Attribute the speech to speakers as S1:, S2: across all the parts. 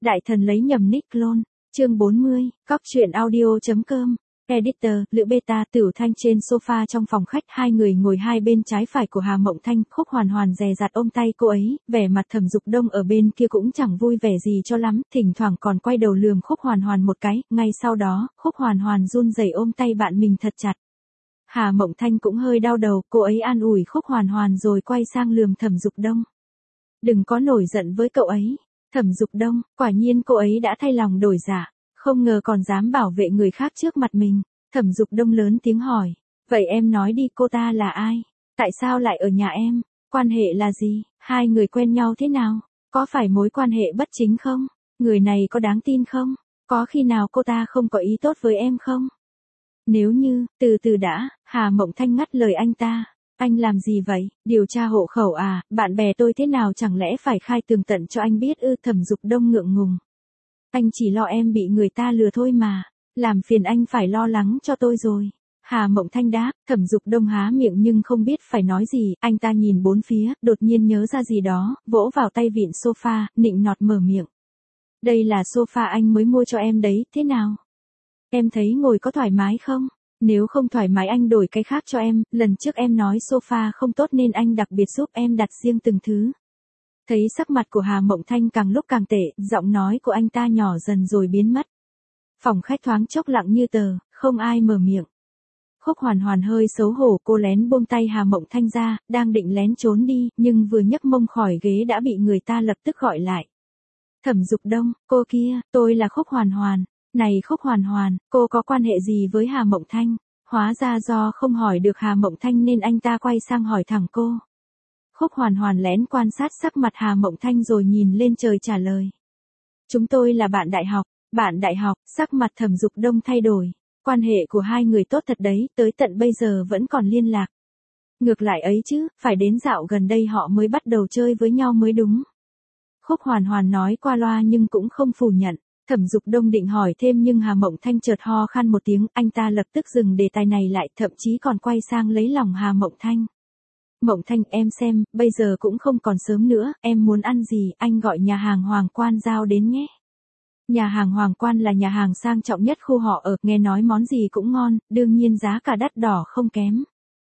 S1: Đại thần lấy nhầm nick clone. Chương 40, Cóc truyện audio.com. Editor, Lữ Beta, Tửu Thanh trên sofa trong phòng khách, hai người ngồi hai bên trái phải của Hà Mộng Thanh, Khúc Hoàn Hoàn dè dặt ôm tay cô ấy, vẻ mặt Thẩm Dục Đông ở bên kia cũng chẳng vui vẻ gì cho lắm, thỉnh thoảng còn quay đầu lườm Khúc Hoàn Hoàn một cái, ngay sau đó, Khúc Hoàn Hoàn run rẩy ôm tay bạn mình thật chặt. Hà Mộng Thanh cũng hơi đau đầu, cô ấy an ủi Khúc Hoàn Hoàn rồi quay sang lườm Thẩm Dục Đông. Đừng có nổi giận với cậu ấy. Thẩm Dục Đông, quả nhiên cô ấy đã thay lòng đổi dạ, không ngờ còn dám bảo vệ người khác trước mặt mình. Thẩm Dục Đông lớn tiếng hỏi, vậy em nói đi, cô ta là ai? Tại sao lại ở nhà em? Quan hệ là gì? Hai người quen nhau thế nào? Có phải mối quan hệ bất chính không? Người này có đáng tin không? Có khi nào cô ta không có ý tốt với em không? Nếu như, từ từ đã, Hà Mộng Thanh ngắt lời anh ta. Anh làm gì vậy? Điều tra hộ khẩu à? Bạn bè tôi thế nào chẳng lẽ phải khai tường tận cho anh biết ư? Thẩm Dục Đông ngượng ngùng. Anh chỉ lo em bị người ta lừa thôi mà. Làm phiền anh phải lo lắng cho tôi rồi. Hà Mộng Thanh đáp. Thẩm Dục Đông há miệng nhưng không biết phải nói gì. Anh ta nhìn bốn phía, đột nhiên nhớ ra gì đó, vỗ vào tay vịn sofa, nịnh nọt mở miệng. Đây là sofa anh mới mua cho em đấy, thế nào? Em thấy ngồi có thoải mái không? Nếu không thoải mái anh đổi cái khác cho em, lần trước em nói sofa không tốt nên anh đặc biệt giúp em đặt riêng từng thứ. Thấy sắc mặt của Hà Mộng Thanh càng lúc càng tệ, giọng nói của anh ta nhỏ dần rồi biến mất. Phòng khách thoáng chốc lặng như tờ, không ai mở miệng. Khúc Hoàn Hoàn hơi xấu hổ, cô lén buông tay Hà Mộng Thanh ra, đang định lén trốn đi, nhưng vừa nhấc mông khỏi ghế đã bị người ta lập tức gọi lại. Thẩm Dục Đông, cô kia, tôi là Khúc Hoàn Hoàn. Này Khúc Hoàn Hoàn, cô có quan hệ gì với Hà Mộng Thanh? Hóa ra do không hỏi được Hà Mộng Thanh nên anh ta quay sang hỏi thẳng cô. Khúc Hoàn Hoàn lén quan sát sắc mặt Hà Mộng Thanh rồi nhìn lên trời trả lời. Chúng tôi là bạn đại học. Bạn đại học, sắc mặt Thẩm Dục Đông thay đổi. Quan hệ của hai người tốt thật đấy, tới tận bây giờ vẫn còn liên lạc. Ngược lại ấy chứ, phải đến dạo gần đây họ mới bắt đầu chơi với nhau mới đúng. Khúc Hoàn Hoàn nói qua loa nhưng cũng không phủ nhận. Thẩm Dục Đông định hỏi thêm nhưng Hà Mộng Thanh chợt ho khan một tiếng, anh ta lập tức dừng đề tài này lại, thậm chí còn quay sang lấy lòng Hà Mộng Thanh. Mộng Thanh, em xem, bây giờ cũng không còn sớm nữa, em muốn ăn gì, anh gọi nhà hàng Hoàng Quan giao đến nhé. Nhà hàng Hoàng Quan là nhà hàng sang trọng nhất khu họ ở, nghe nói món gì cũng ngon, đương nhiên giá cả đắt đỏ không kém.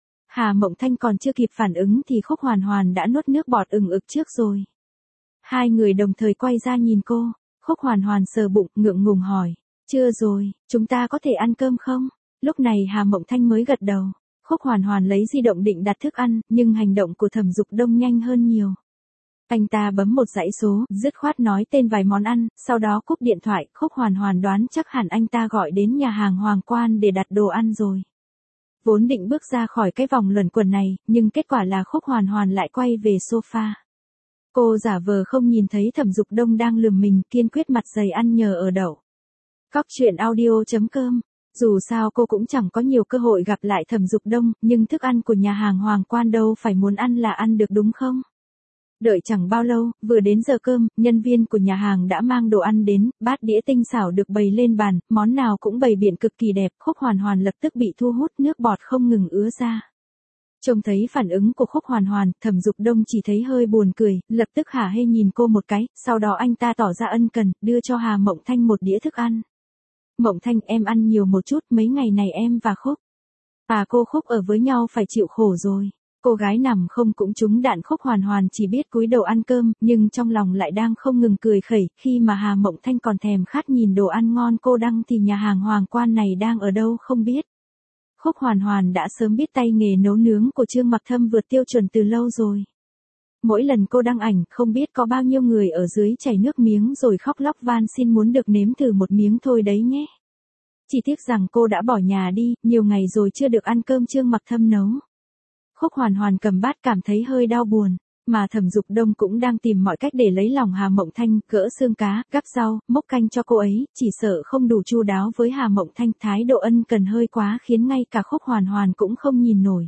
S1: Hà Mộng Thanh còn chưa kịp phản ứng thì Khúc Hoàn Hoàn đã nuốt nước bọt ừng ực trước rồi. Hai người đồng thời quay ra nhìn cô. Khúc Hoàn Hoàn sờ bụng, ngượng ngùng hỏi. Chưa rồi, chúng ta có thể ăn cơm không? Lúc này Hà Mộng Thanh mới gật đầu. Khúc Hoàn Hoàn lấy di động định đặt thức ăn, nhưng hành động của Thẩm Dục Đông nhanh hơn nhiều. Anh ta bấm một dãy số, dứt khoát nói tên vài món ăn, sau đó cúp điện thoại. Khúc Hoàn Hoàn đoán chắc hẳn anh ta gọi đến nhà hàng Hoàng Quan để đặt đồ ăn rồi. Vốn định bước ra khỏi cái vòng luẩn quẩn này, nhưng kết quả là Khúc Hoàn Hoàn lại quay về sofa. Cô giả vờ không nhìn thấy Thẩm Dục Đông đang lườm mình, kiên quyết mặt dày ăn nhờ ở đậu. Cóc truyện audio.com. Dù sao cô cũng chẳng có nhiều cơ hội gặp lại Thẩm Dục Đông, nhưng thức ăn của nhà hàng Hoàng Quan đâu phải muốn ăn là ăn được đúng không? Đợi chẳng bao lâu, vừa đến giờ cơm, nhân viên của nhà hàng đã mang đồ ăn đến, bát đĩa tinh xảo được bày lên bàn, món nào cũng bày biện cực kỳ đẹp. Khúc Hoàn Hoàn lập tức bị thu hút, nước bọt không ngừng ứa ra. Trông thấy phản ứng của Khúc Hoàn Hoàn, Thẩm Dục Đông chỉ thấy hơi buồn cười, lập tức hả hê nhìn cô một cái, sau đó anh ta tỏ ra ân cần, đưa cho Hà Mộng Thanh một đĩa thức ăn. Mộng Thanh, em ăn nhiều một chút, mấy ngày này em và Khúc. Cô Khúc ở với nhau phải chịu khổ rồi. Cô gái nằm không cũng trúng đạn. Khúc Hoàn Hoàn chỉ biết cúi đầu ăn cơm, nhưng trong lòng lại đang không ngừng cười khẩy, khi mà Hà Mộng Thanh còn thèm khát nhìn đồ ăn ngon cô đăng thì nhà hàng Hoàng Quan này đang ở đâu không biết. Khúc Hoàn Hoàn đã sớm biết tay nghề nấu nướng của Trương Mặc Thâm vượt tiêu chuẩn từ lâu rồi. Mỗi lần cô đăng ảnh, không biết có bao nhiêu người ở dưới chảy nước miếng rồi khóc lóc van xin muốn được nếm thử một miếng thôi đấy nhé. Chỉ tiếc rằng cô đã bỏ nhà đi, nhiều ngày rồi chưa được ăn cơm Trương Mặc Thâm nấu. Khúc Hoàn Hoàn cầm bát cảm thấy hơi đau buồn, mà Thẩm Dục Đông cũng đang tìm mọi cách để lấy lòng Hà Mộng Thanh, gỡ xương cá, gắp rau, mốc canh cho cô ấy, chỉ sợ không đủ chu đáo với Hà Mộng Thanh, thái độ ân cần hơi quá khiến ngay cả Khúc Hoàn Hoàn cũng không nhìn nổi.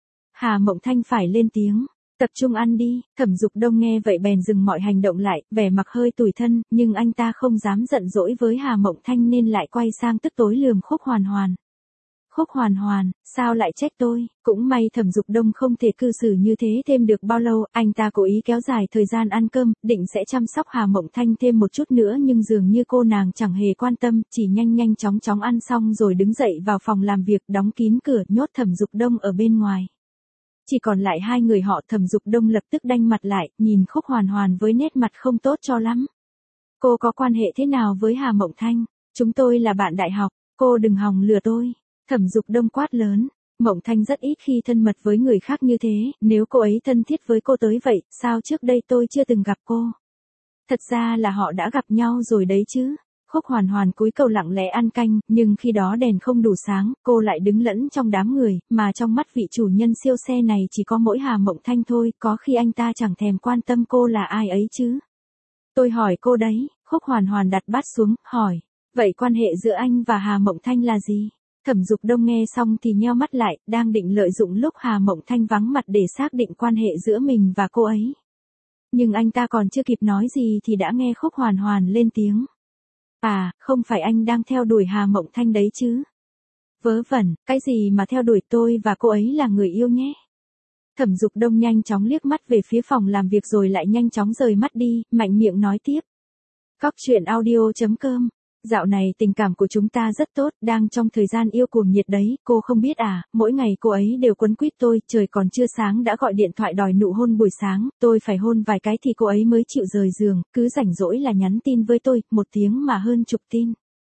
S1: Hà Mộng Thanh phải lên tiếng, tập trung ăn đi. Thẩm Dục Đông nghe vậy bèn dừng mọi hành động lại, vẻ mặt hơi tủi thân, nhưng anh ta không dám giận dỗi với Hà Mộng Thanh nên lại quay sang tức tối lườm Khúc Hoàn Hoàn. Khúc Hoàn Hoàn, sao lại trách tôi, cũng may Thẩm Dục Đông không thể cư xử như thế thêm được bao lâu, anh ta cố ý kéo dài thời gian ăn cơm, định sẽ chăm sóc Hà Mộng Thanh thêm một chút nữa nhưng dường như cô nàng chẳng hề quan tâm, chỉ nhanh nhanh chóng chóng ăn xong rồi đứng dậy vào phòng làm việc đóng kín cửa nhốt Thẩm Dục Đông ở bên ngoài. Chỉ còn lại hai người họ. Thẩm Dục Đông lập tức đanh mặt lại, nhìn Khúc Hoàn Hoàn với nét mặt không tốt cho lắm. Cô có quan hệ thế nào với Hà Mộng Thanh? Chúng tôi là bạn đại học, cô đừng hòng lừa tôi. Thẩm Dục Đông quát lớn, Mộng Thanh rất ít khi thân mật với người khác như thế, nếu cô ấy thân thiết với cô tới vậy, sao trước đây tôi chưa từng gặp cô? Thật ra là họ đã gặp nhau rồi đấy chứ. Khúc Hoàn Hoàn cúi đầu lặng lẽ ăn canh, nhưng khi đó đèn không đủ sáng, cô lại đứng lẫn trong đám người, mà trong mắt vị chủ nhân siêu xe này chỉ có mỗi Hà Mộng Thanh thôi, có khi anh ta chẳng thèm quan tâm cô là ai ấy chứ. Tôi hỏi cô đấy. Khúc Hoàn Hoàn đặt bát xuống, hỏi, vậy quan hệ giữa anh và Hà Mộng Thanh là gì? Thẩm Dục Đông nghe xong thì nheo mắt lại, đang định lợi dụng lúc Hà Mộng Thanh vắng mặt để xác định quan hệ giữa mình và cô ấy. Nhưng anh ta còn chưa kịp nói gì thì đã nghe Khúc Hoàn Hoàn lên tiếng. À, không phải anh đang theo đuổi Hà Mộng Thanh đấy chứ? Vớ vẩn, cái gì mà theo đuổi, tôi và cô ấy là người yêu nhé. Thẩm Dục Đông nhanh chóng liếc mắt về phía phòng làm việc rồi lại nhanh chóng rời mắt đi, mạnh miệng nói tiếp. Cóc truyện audio.com. Dạo này tình cảm của chúng ta rất tốt, đang trong thời gian yêu cuồng nhiệt đấy, cô không biết à, mỗi ngày cô ấy đều quấn quýt tôi, trời còn chưa sáng đã gọi điện thoại đòi nụ hôn buổi sáng, tôi phải hôn vài cái thì cô ấy mới chịu rời giường, cứ rảnh rỗi là nhắn tin với tôi, 1 tiếng mà hơn chục tin.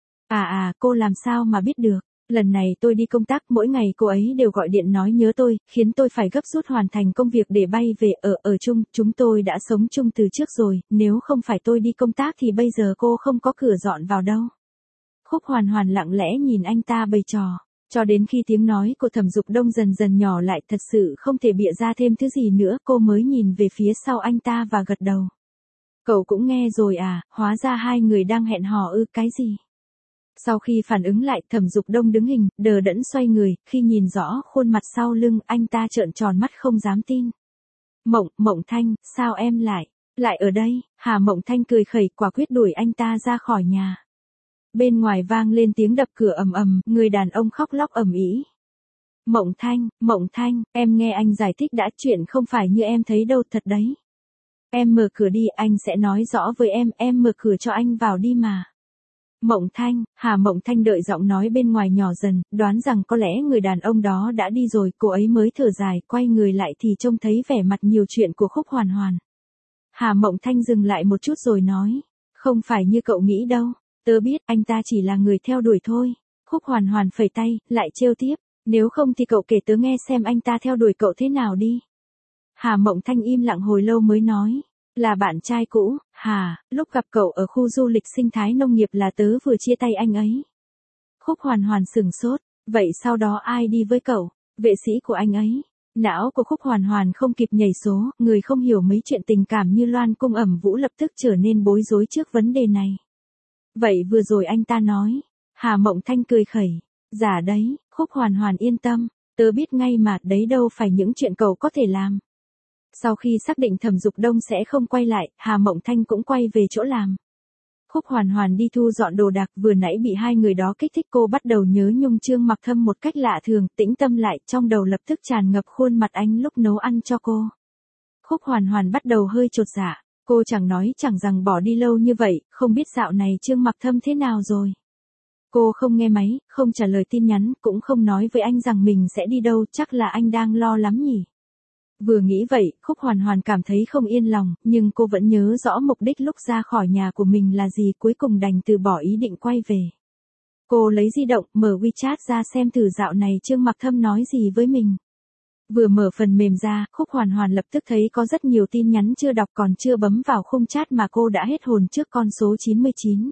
S1: Cô làm sao mà biết được, lần này tôi đi công tác mỗi ngày cô ấy đều gọi điện nói nhớ tôi, khiến tôi phải gấp rút hoàn thành công việc để bay về ở chung, chúng tôi đã sống chung từ trước rồi, nếu không phải tôi đi công tác thì bây giờ cô không có cửa dọn vào đâu. Khúc Hoàn Hoàn lặng lẽ nhìn anh ta bày trò, cho đến khi tiếng nói của Thẩm Dục Đông dần dần nhỏ lại, thật sự không thể bịa ra thêm thứ gì nữa, cô mới nhìn về phía sau anh ta và gật đầu. Cậu cũng nghe rồi à, hóa ra hai người đang hẹn hò ư, cái gì? Sau khi phản ứng lại, Thẩm Dục Đông đứng hình, đờ đẫn xoay người, khi nhìn rõ khuôn mặt sau lưng, anh ta trợn tròn mắt không dám tin. Mộng Thanh, sao em lại ở đây? Hà Mộng Thanh cười khẩy, quả quyết đuổi anh ta ra khỏi nhà. Bên ngoài vang lên tiếng đập cửa ầm ầm, người đàn ông khóc lóc ầm ĩ. Mộng Thanh, em nghe anh giải thích đã, chuyện không phải như em thấy đâu, thật đấy. Em mở cửa đi, anh sẽ nói rõ với em mở cửa cho anh vào đi mà. Mộng Thanh, Hà Mộng Thanh đợi giọng nói bên ngoài nhỏ dần, đoán rằng có lẽ người đàn ông đó đã đi rồi, cô ấy mới thở dài, quay người lại thì trông thấy vẻ mặt nhiều chuyện của Khúc Hoàn Hoàn. Hà Mộng Thanh dừng lại một chút rồi nói, không phải như cậu nghĩ đâu, tớ biết anh ta chỉ là người theo đuổi thôi. Khúc Hoàn Hoàn phẩy tay, lại trêu tiếp, nếu không thì cậu kể tớ nghe xem anh ta theo đuổi cậu thế nào đi. Hà Mộng Thanh im lặng hồi lâu mới nói, là bạn trai cũ. Hà, lúc gặp cậu ở khu du lịch sinh thái nông nghiệp là tớ vừa chia tay anh ấy. Khúc Hoàn Hoàn sửng sốt, vậy sau đó ai đi với cậu? Vệ sĩ của anh ấy. Não của Khúc Hoàn Hoàn không kịp nhảy số, người không hiểu mấy chuyện tình cảm như Loan Cung Ẩm Vũ lập tức trở nên bối rối trước vấn đề này. Vậy vừa rồi anh ta nói. Hà Mộng Thanh cười khẩy, giả đấy. Khúc Hoàn Hoàn yên tâm, tớ biết ngay mà, đấy đâu phải những chuyện cậu có thể làm. Sau khi xác định Thẩm Dục Đông sẽ không quay lại, Hà Mộng Thanh cũng quay về chỗ làm. Khúc Hoàn Hoàn đi thu dọn đồ đạc, vừa nãy bị hai người đó kích thích, cô bắt đầu nhớ nhung Trương Mặc Thâm một cách lạ thường, tĩnh tâm lại, trong đầu lập tức tràn ngập khuôn mặt anh lúc nấu ăn cho cô. Khúc Hoàn Hoàn bắt đầu hơi chột dạ, cô chẳng nói chẳng rằng bỏ đi lâu như vậy, không biết dạo này Trương Mặc Thâm thế nào rồi. Cô không nghe máy, không trả lời tin nhắn, cũng không nói với anh rằng mình sẽ đi đâu, chắc là anh đang lo lắm nhỉ. Vừa nghĩ vậy, Khúc Hoàn Hoàn cảm thấy không yên lòng, nhưng cô vẫn nhớ rõ mục đích lúc ra khỏi nhà của mình là gì, cuối cùng đành từ bỏ ý định quay về. Cô lấy di động, mở WeChat ra xem thử dạo này Trương Mặc Thâm nói gì với mình. Vừa mở phần mềm ra, Khúc Hoàn Hoàn lập tức thấy có rất nhiều tin nhắn chưa đọc, còn chưa bấm vào khung chat mà cô đã hết hồn trước con số 99.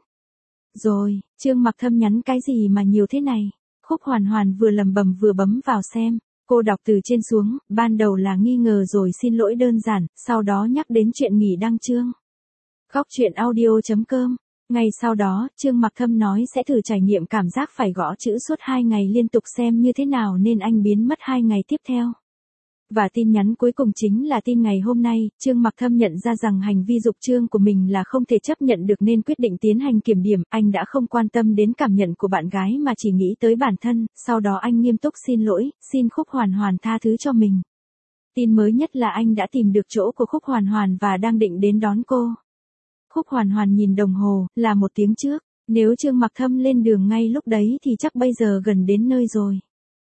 S1: Rồi, Trương Mặc Thâm nhắn cái gì mà nhiều thế này? Khúc Hoàn Hoàn vừa lẩm bẩm vừa bấm vào xem. Cô đọc từ trên xuống, ban đầu là nghi ngờ rồi xin lỗi đơn giản, sau đó nhắc đến chuyện nghỉ đăng chương. Cóc truyện audio.com. Ngay sau đó, Trương Mặc Thâm nói sẽ thử trải nghiệm cảm giác phải gõ chữ suốt 2 ngày liên tục xem như thế nào nên anh biến mất 2 ngày tiếp theo. Và tin nhắn cuối cùng chính là tin ngày hôm nay, Trương Mặc Thâm nhận ra rằng hành vi dục trương của mình là không thể chấp nhận được nên quyết định tiến hành kiểm điểm, anh đã không quan tâm đến cảm nhận của bạn gái mà chỉ nghĩ tới bản thân, sau đó anh nghiêm túc xin lỗi, xin Khúc Hoàn Hoàn tha thứ cho mình. Tin mới nhất là anh đã tìm được chỗ của Khúc Hoàn Hoàn và đang định đến đón cô. Khúc Hoàn Hoàn nhìn đồng hồ, là 1 tiếng trước, nếu Trương Mặc Thâm lên đường ngay lúc đấy thì chắc bây giờ gần đến nơi rồi.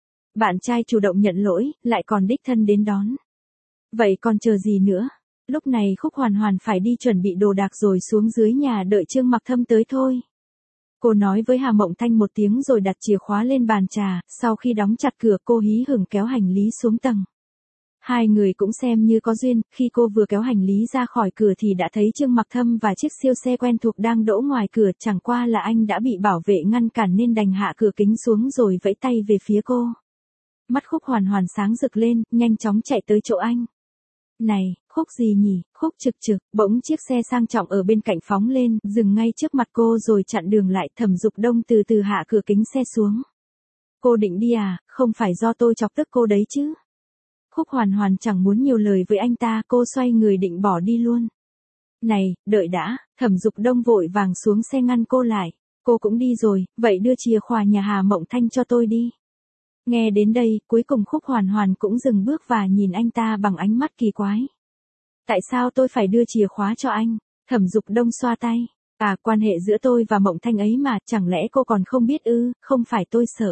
S1: Bạn trai chủ động nhận lỗi, lại còn đích thân đến đón. Vậy còn chờ gì nữa? Lúc này Khúc Hoàn Hoàn phải đi chuẩn bị đồ đạc rồi xuống dưới nhà đợi Trương Mặc Thâm tới thôi. Cô nói với Hà Mộng Thanh 1 tiếng rồi đặt chìa khóa lên bàn trà, sau khi đóng chặt cửa cô hí hửng kéo hành lý xuống tầng. Hai người cũng xem như có duyên, khi cô vừa kéo hành lý ra khỏi cửa thì đã thấy Trương Mặc Thâm và chiếc siêu xe quen thuộc đang đỗ ngoài cửa, chẳng qua là anh đã bị bảo vệ ngăn cản nên đành hạ cửa kính xuống rồi vẫy tay về phía cô. Mắt Khúc Hoàn Hoàn sáng rực lên, nhanh chóng chạy tới chỗ anh. Này, Khúc gì nhỉ, Khúc Trực Trực, bỗng chiếc xe sang trọng ở bên cạnh phóng lên, dừng ngay trước mặt cô rồi chặn đường lại. Thẩm Dục Đông từ từ hạ cửa kính xe xuống. Cô định đi à, không phải do tôi chọc tức cô đấy chứ. Khúc Hoàn Hoàn chẳng muốn nhiều lời với anh ta, cô xoay người định bỏ đi luôn. Này, đợi đã, Thẩm Dục Đông vội vàng xuống xe ngăn cô lại. Cô cũng đi rồi, vậy đưa chìa khóa nhà Hà Mộng Thanh cho tôi đi. Nghe đến đây, cuối cùng Khúc Hoàn Hoàn cũng dừng bước và nhìn anh ta bằng ánh mắt kỳ quái. Tại sao tôi phải đưa chìa khóa cho anh? Thẩm Dục Đông xoa tay. À, quan hệ giữa tôi và Mộng Thanh ấy mà, chẳng lẽ cô còn không biết ư? Không phải tôi sợ.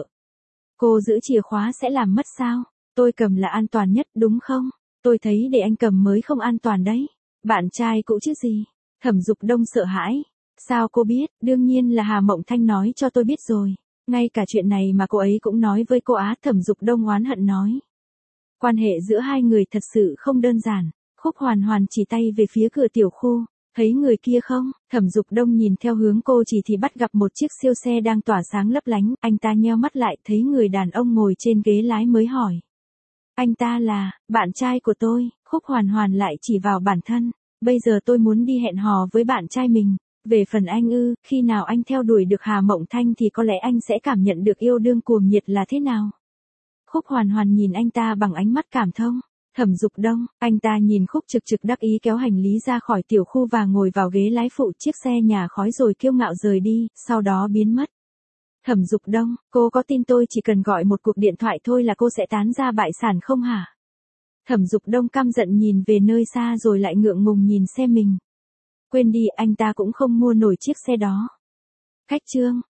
S1: Cô giữ chìa khóa sẽ làm mất sao? Tôi cầm là an toàn nhất, đúng không? Tôi thấy để anh cầm mới không an toàn đấy. Bạn trai cũ chứ gì? Thẩm Dục Đông sợ hãi. Sao cô biết? Đương nhiên là Hà Mộng Thanh nói cho tôi biết rồi. Ngay cả chuyện này mà cô ấy cũng nói với cô á, Thẩm Dục Đông oán hận nói. Quan hệ giữa hai người thật sự không đơn giản. Khúc Hoàn Hoàn chỉ tay về phía cửa tiểu khu. Thấy người kia không? Thẩm Dục Đông nhìn theo hướng cô chỉ thì bắt gặp một chiếc siêu xe đang tỏa sáng lấp lánh. Anh ta nheo mắt lại thấy người đàn ông ngồi trên ghế lái mới hỏi. Anh ta là, bạn trai của tôi. Khúc Hoàn Hoàn lại chỉ vào bản thân. Bây giờ tôi muốn đi hẹn hò với bạn trai mình. Về phần anh ư, khi nào anh theo đuổi được Hà Mộng Thanh thì có lẽ anh sẽ cảm nhận được yêu đương cuồng nhiệt là thế nào. Khúc Hoàn Hoàn nhìn anh ta bằng ánh mắt cảm thông. Thẩm Dục Đông, anh ta nhìn Khúc Trực Trực đắc ý kéo hành lý ra khỏi tiểu khu và ngồi vào ghế lái phụ chiếc xe nhà khói rồi kiêu ngạo rời đi, sau đó biến mất. Thẩm Dục Đông, cô có tin tôi chỉ cần gọi một cuộc điện thoại thôi là cô sẽ tán ra bại sản không hả? Thẩm Dục Đông căm giận nhìn về nơi xa rồi lại ngượng ngùng nhìn xe mình. Quên đi, anh ta cũng không mua nổi chiếc xe đó. Khách Trương,